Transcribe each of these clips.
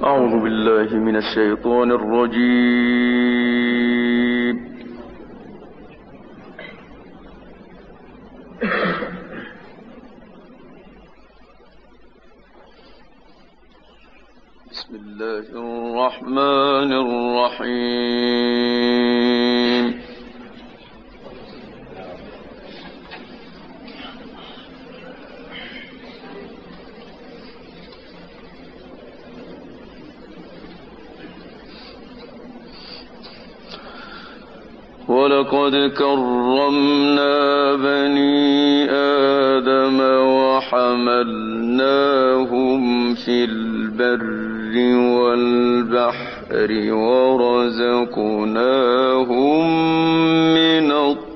أعوذ بالله من الشيطان الرجيم. بسم الله الرحمن الرحيم. ولقد كرمنا بني آدم وحملناهم في البر والبحر ورزقناهم من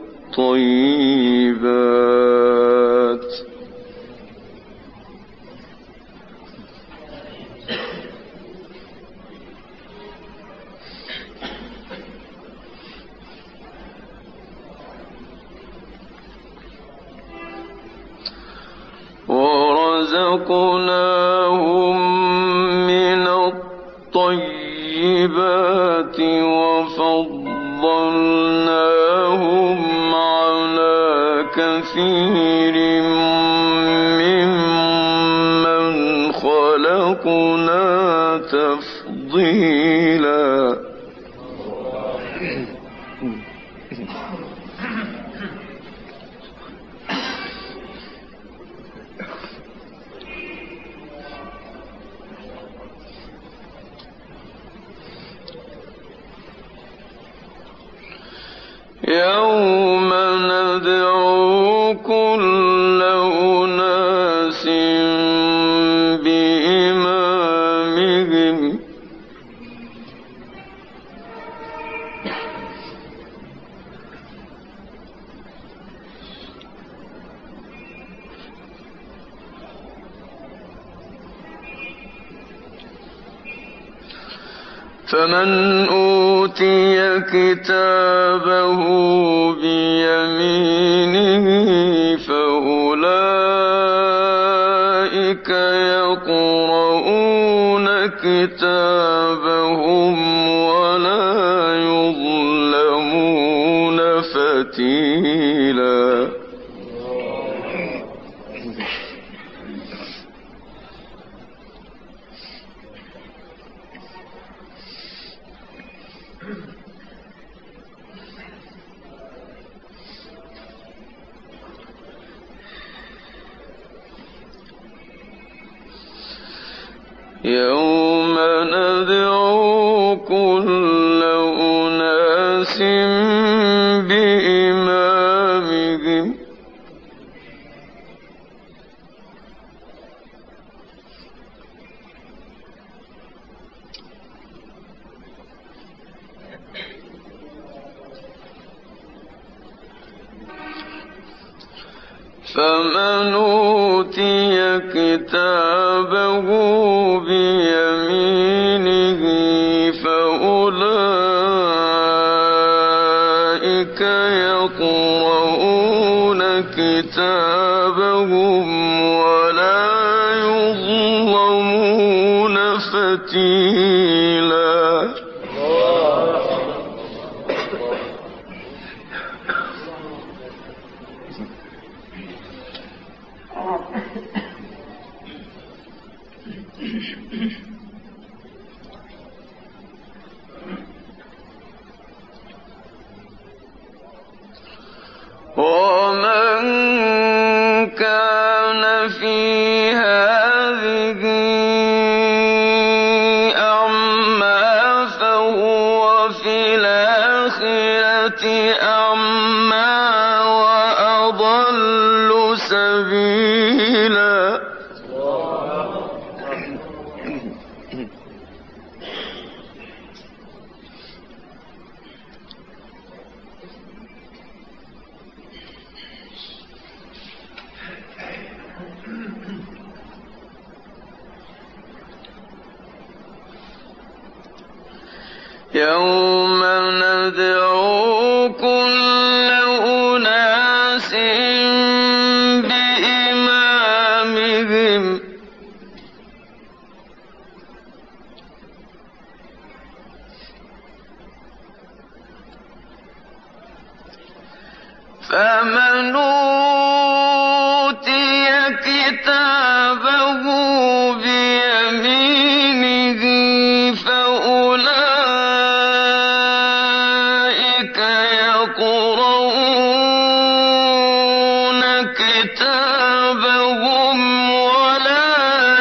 الطيبات وفضلناهم على كثير ممن خلقنا تفضيلا. يوم ندعو كل أناس بإمامهم فمن أوتي كتابه بيمينه فأولئك يقرؤون كتابهم ولا يظلمون فتيلا. يوم ندعو كل أناس بإمامهم فمن أوتي كتابه بيمينه فأولئك يقرؤون كتابهم ولا يظلمون فتيلا. ومن كان في هذه أعمى فهو في الآخرة أعمى وأضل سبيلا. يوم ندعو كل أناس بإمامهم كتابه بيمينه فأولئك يقرؤون كتابهم ولا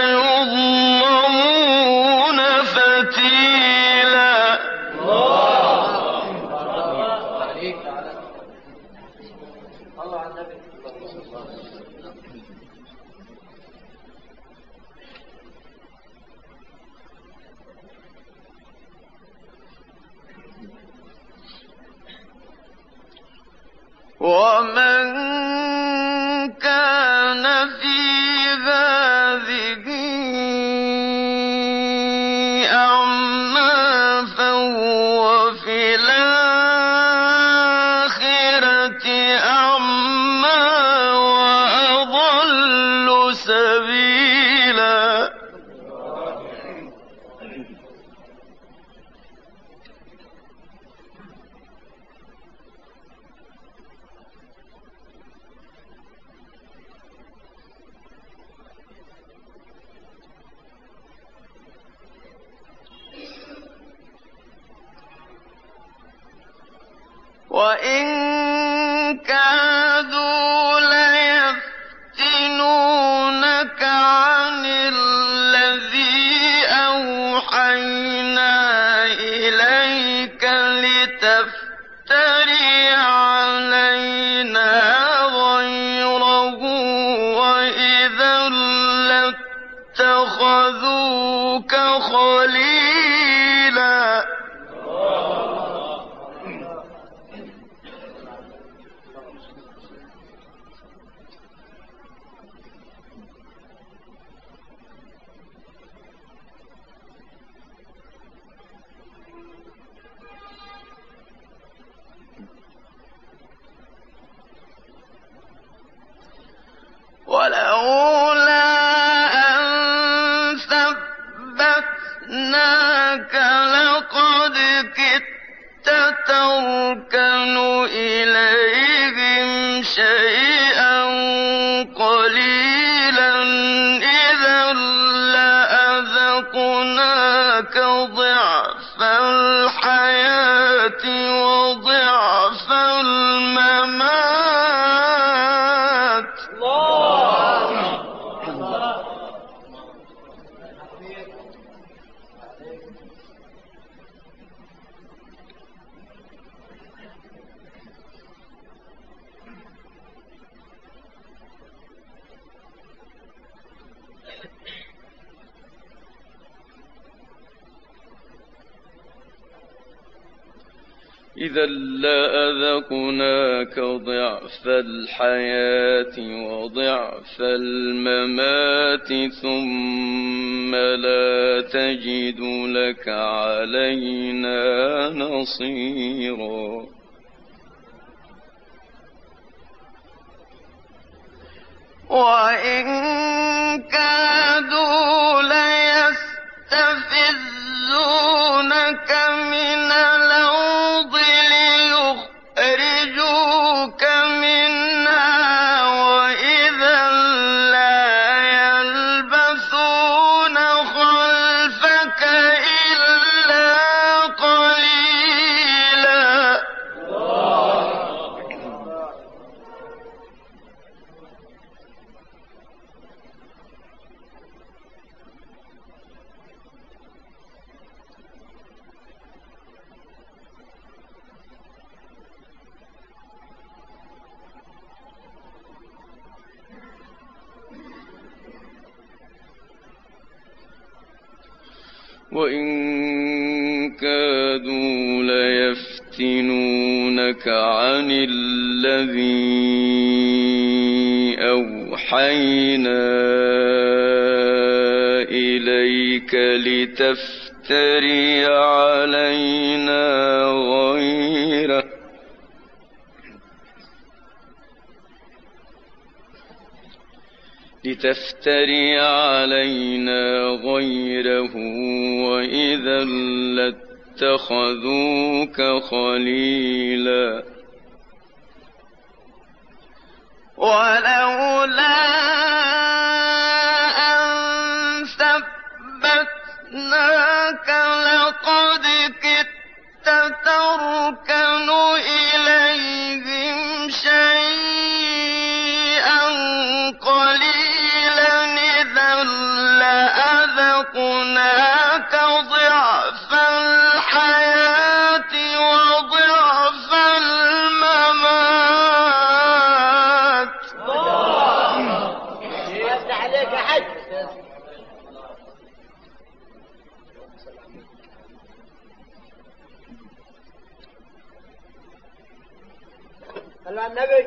يظلمون فتيلا. ومن كان في هذه أعمى فهو في الآخرة أعمى وأضل سبيلا. وإن كادوا ليفتنونك عن الذي أوحينا إليك لتفتري علينا غيره وإذا لاتخذوك خليلا. ولولا أن ثبتناك لقد كدت تركن إليهم شيئا قليلا إذا لأذقناك ضعف الحياة وضعف الممات. إذا لأذقناك ضعف الحياة وضعف الممات ثم لا تجد لك علينا نصيرا. وإن كادوا ليستفزونك من الأرض ليخرجوك منها وإذا لا يلبثون خلفك إلا قليلا. وإن كادوا ليفتنونك عن الذي أوحينا إليك لتفتري علينا غيره وإذا لاتخذوك خليلا. ولولا أذقناك ضعف الحياة وضعف الممات. الله عليك يا حج. صلوا على النبي.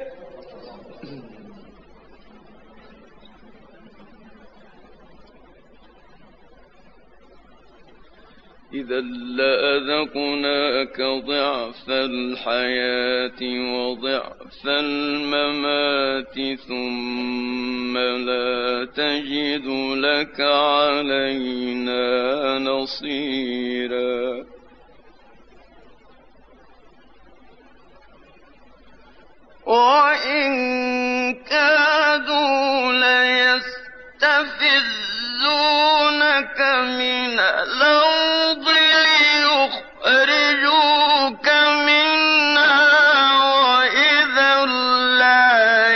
إذا لأذقناك ضعف الحياة وضعف الممات ثم لا تجد لك علينا نصيرا. وإن كادوا ليستفزونك من الأرض ليخرجوك منها وإذا لا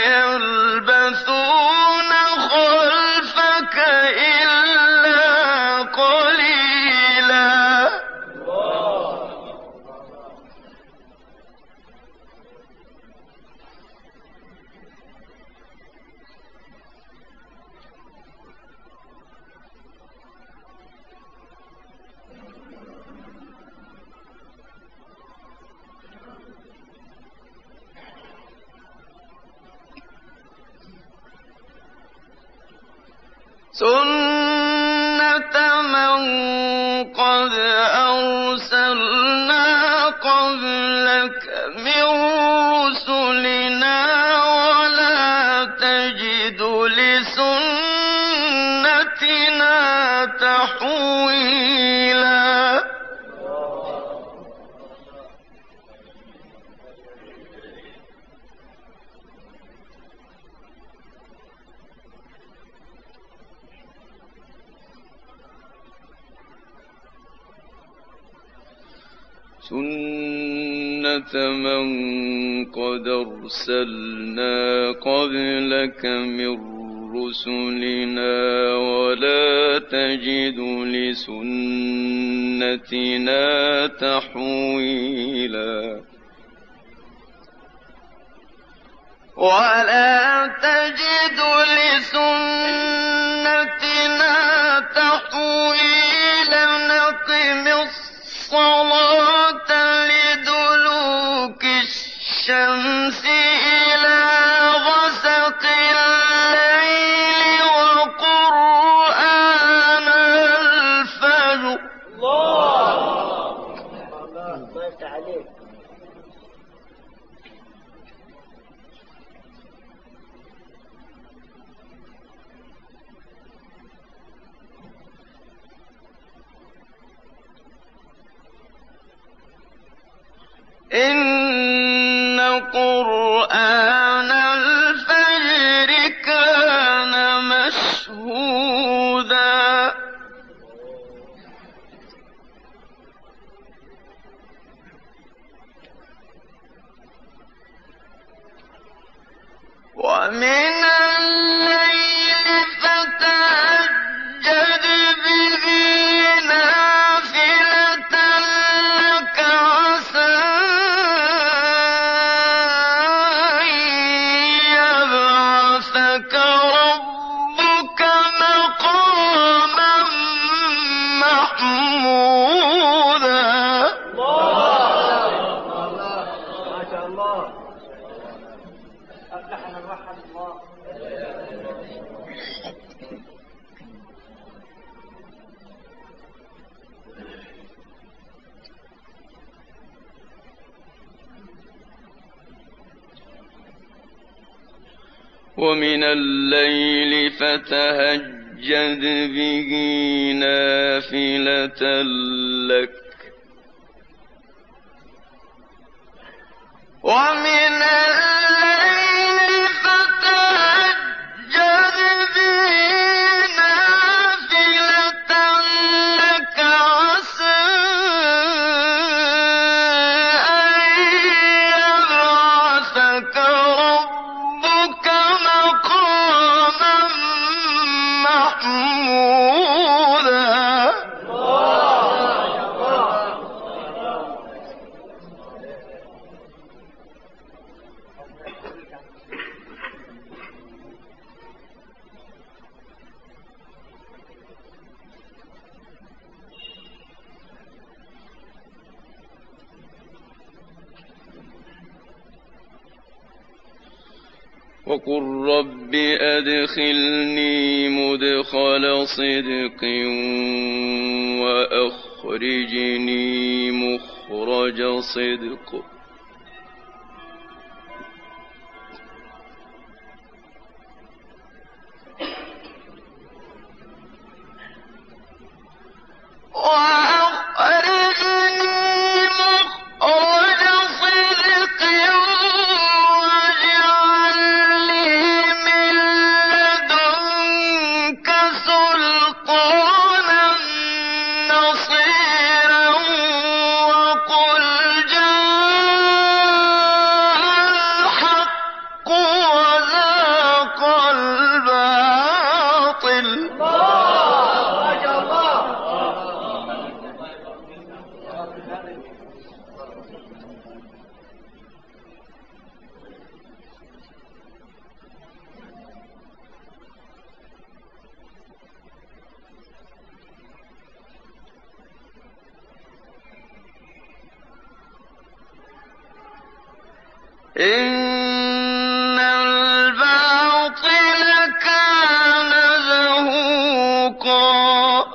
يلبثون خلفك إلا قليلا. سنة من قد أرسلنا قبلك من رسلنا ولا تجد لسنتنا تحويلا. سنة من قد أرسلنا قبلك من رسلنا ولا تجد لسنتنا تحويلا. ولا تجد لسنتنا تحويلا. نقم الصلاة لدلوك الشمس إلى غسق الليل وقرآن الفجر. الله يفتح عليك. إن قرآن الفجر كان مشهودا. ومن الليل فتهجد به نافلة لك عسى أن يبعثك ربك مقاما محمودا. ما شاء الله. أفلحنا الرحمة الله. ومن الليل فتهجد به نافلة لك. ومن الليل فتهجد به نافلة لك عسى أن يبعثك ربك مقاما محمودا. وقل رب أدخلني مدخل صدق وأخرجني مخرج صدق. إن الباطل كان زهوقا.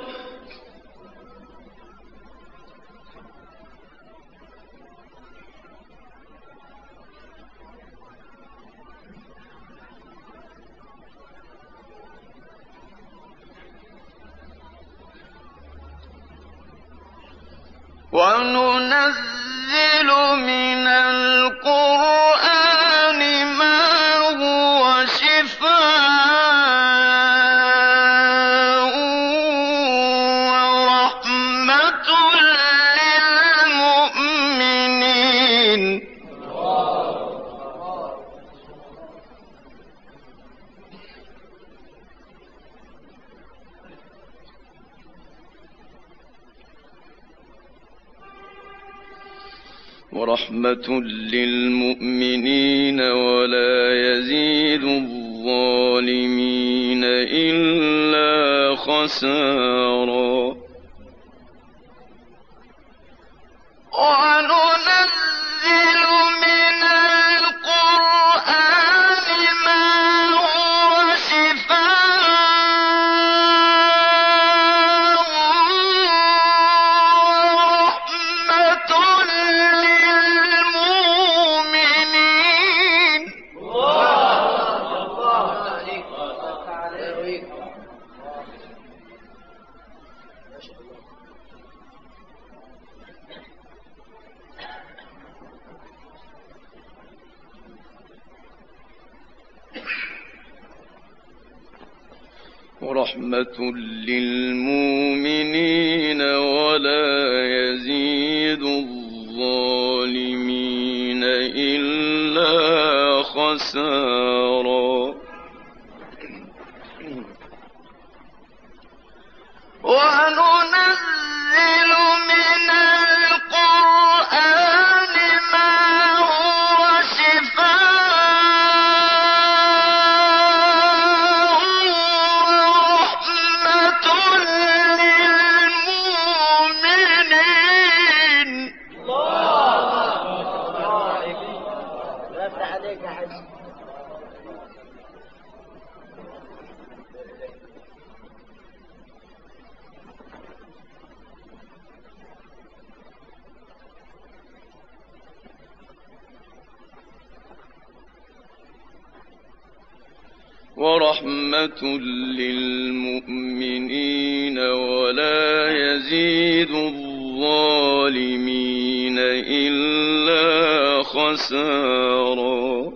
وننزل من القرآن ما هو شفاء ورحمة للمؤمنين. ورحمة للمؤمنين ولا يزيد الظالمين إلا خسارا. وننزل من القرآن ما هو شفاء ورحمة للمؤمنين. ورحمة للمؤمنين ولا يزيد الظالمين إلا خسارا. وننزل من القرآن ما هو شفاء ورحمة للمؤمنين. لا يفتح عليك يا حج. ورحمة للمؤمنين ولا يزيد الظالمين إلا خسارا.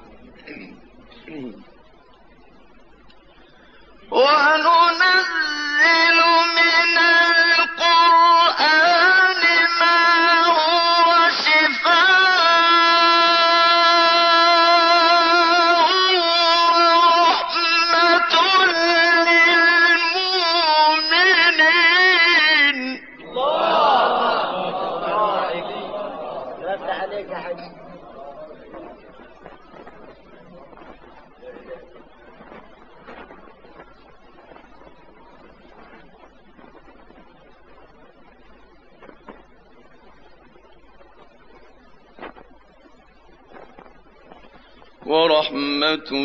وننزل من القرآن ما هو شفاء ورحمة للمؤمنين. لا يفتح عليك يا حج. ورحمة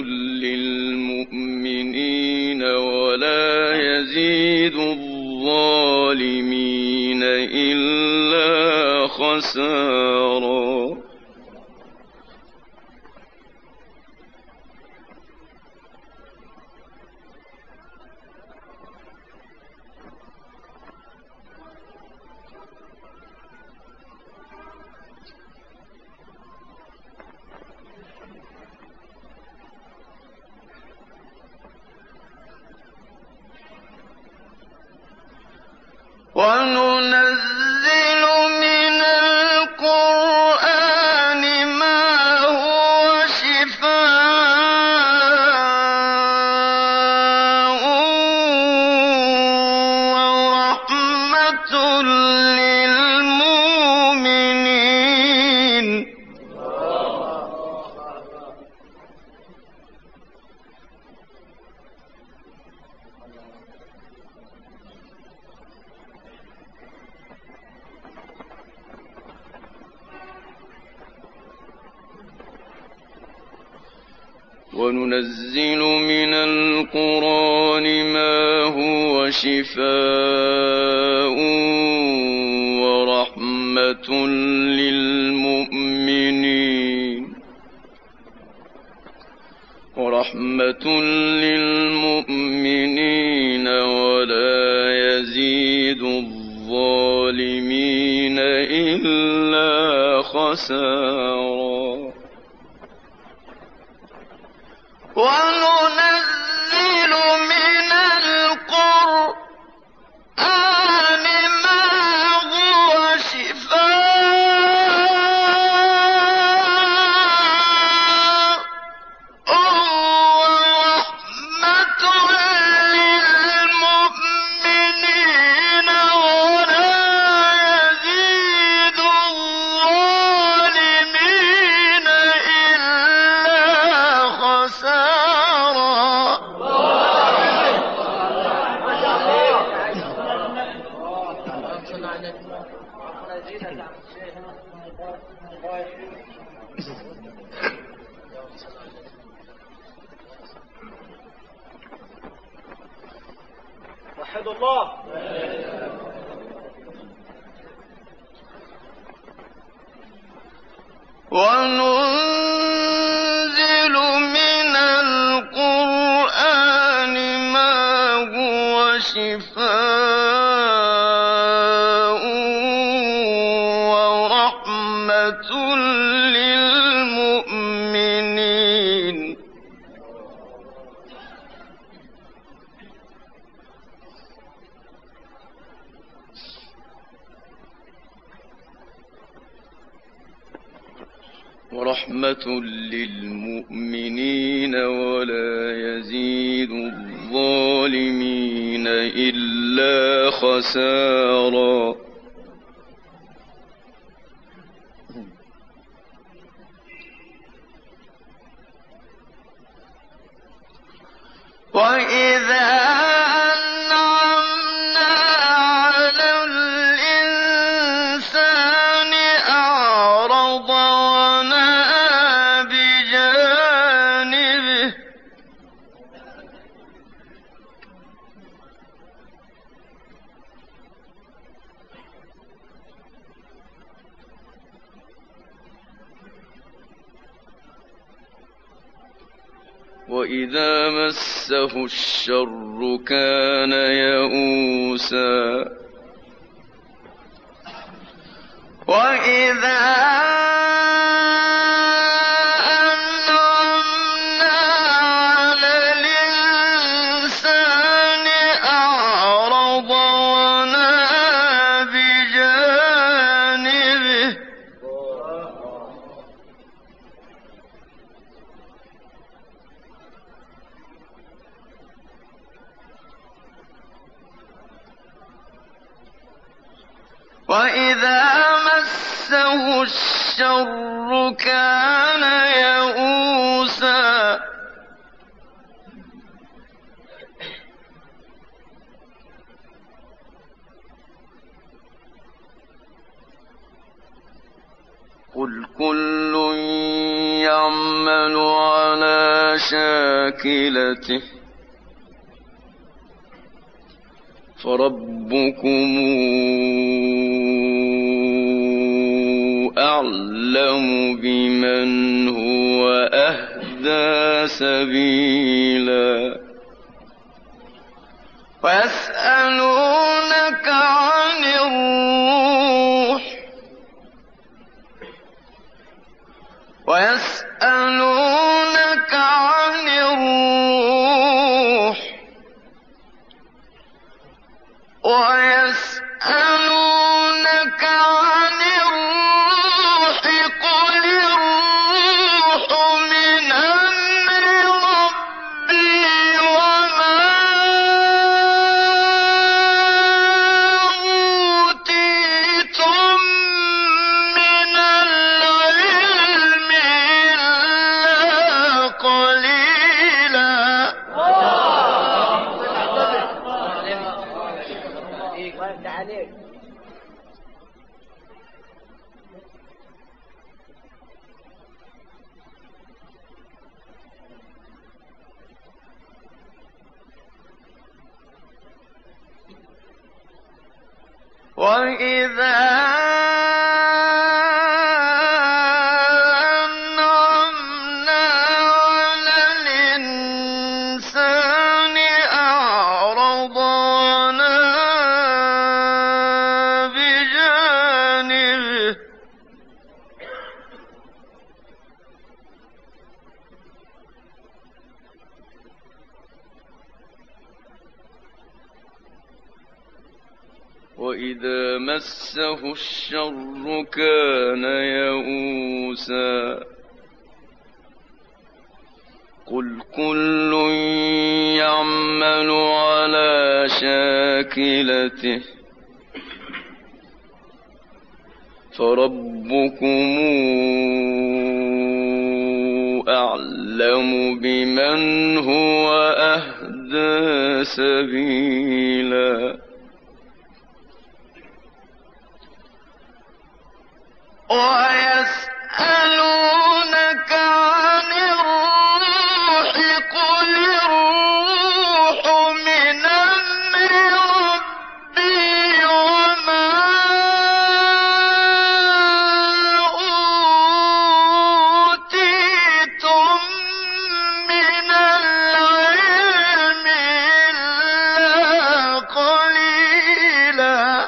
للمؤمنين ولا يزيد الظالمين إلا خسارا. وننزل من القرآن ما هو شفاء ورحمة للمؤمنين وننزل من القرآن ما هو شفاء ورحمة للمؤمنين ولا يزيد الظالمين إلا خسارا. وننزل من القرآن ما هو شفاء ورحمة للمؤمنين ولا يزيد الظالمين إلا خسارا. وحد الله. وننزل من القرآن ما هو شفاء ورحمة للمؤمنين ولا يزيد الظالمين إلا خسارا. وإذا أنعمنا على الإنسان أعرض ونأى بجانبه وإذا مسه الشر كان يئوسا. وإذا أنعمنا على الإنسان أعرض ونأى بجانبه وإذا مسه الشر كان يئوسا. قل كل يعمل شاكلته فربكم أعلم بمن هو أهدى سبيلا ويسألونك عن الروح قل الروح من أمر ربي وما أوتيتم من العلم إلا قليلا وانت عليك. وإذا أنعمنا على الإنسان أعرض ونأى بجانبه وإذا مسه الشر كان يئوسا قل كل يعمل على شاكلته فربكم أعلم بمن هو أهدى سبيلا ويسألونك عن الروح قل الروح من أمر ربي وما أوتيتم من العلم إلا قليلا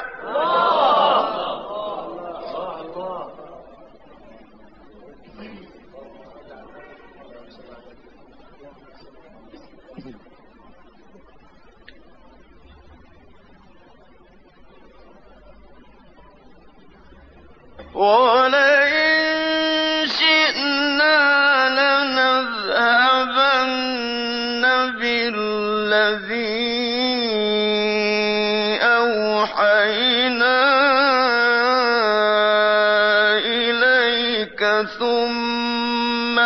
ولئن شئنا لنذهبن بالذي أوحينا إليك ثم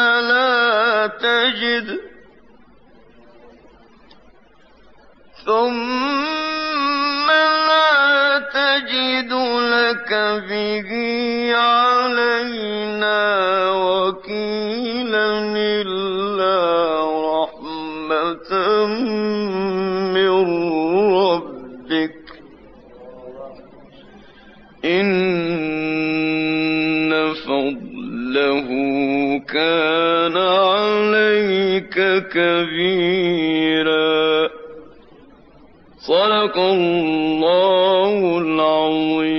لا تجد لك به علينا وكيلا إلا رحمة من ربك إن فضله كان عليك كبيرا صدق الله العظيم